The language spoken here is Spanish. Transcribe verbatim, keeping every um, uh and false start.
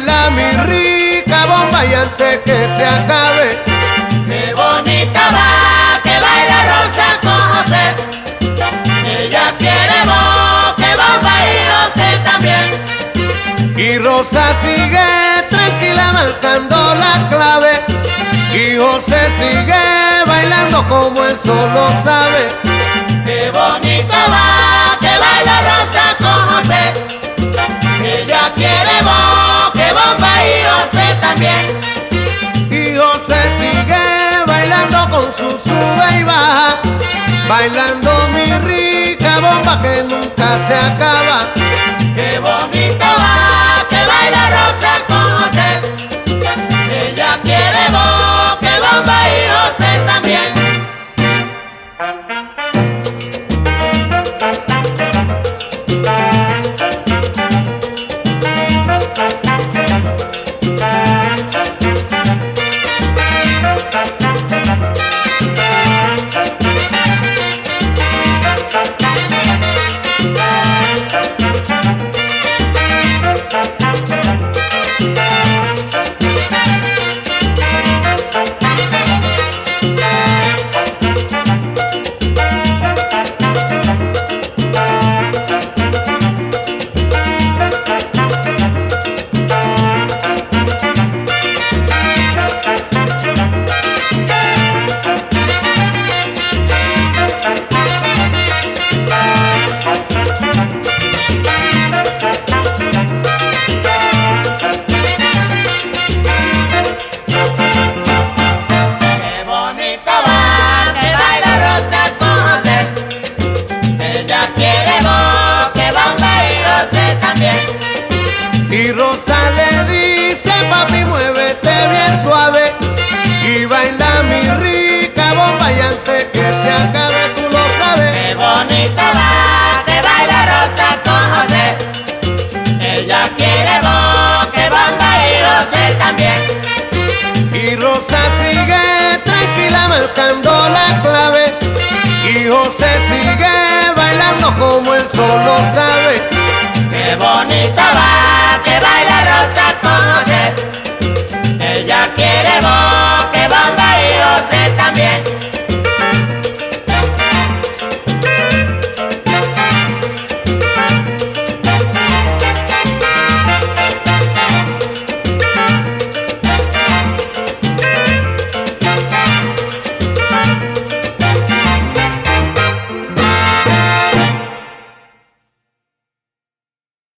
baila mi rica bomba y antes que se acabe. Qué bonita va, que baila Rosa con José. Ella quiere boque, bomba y José también. Y Rosa sigue tranquila marcando la clave. Y José sigue bailando como él solo sabe. Qué bonita va, que baila Rosa con José. Ella quiere boque, bomba y José también. Y José sigue bailando con su sube y baja, bailando mi rica bomba que nunca se acaba. Qué bonita va, que baila Rosa con José. Ella quiere boque, bomba y José también. Y Rosa le dice, papi, muévete bien suave y baila mi rica bomba y antes que se acabe tú lo sabes. Qué bonita va, que baila Rosa con José. Ella quiere boque, bomba y José también. Y Rosa sigue tranquila marcando la clave y José sigue bailando como él solo sabe.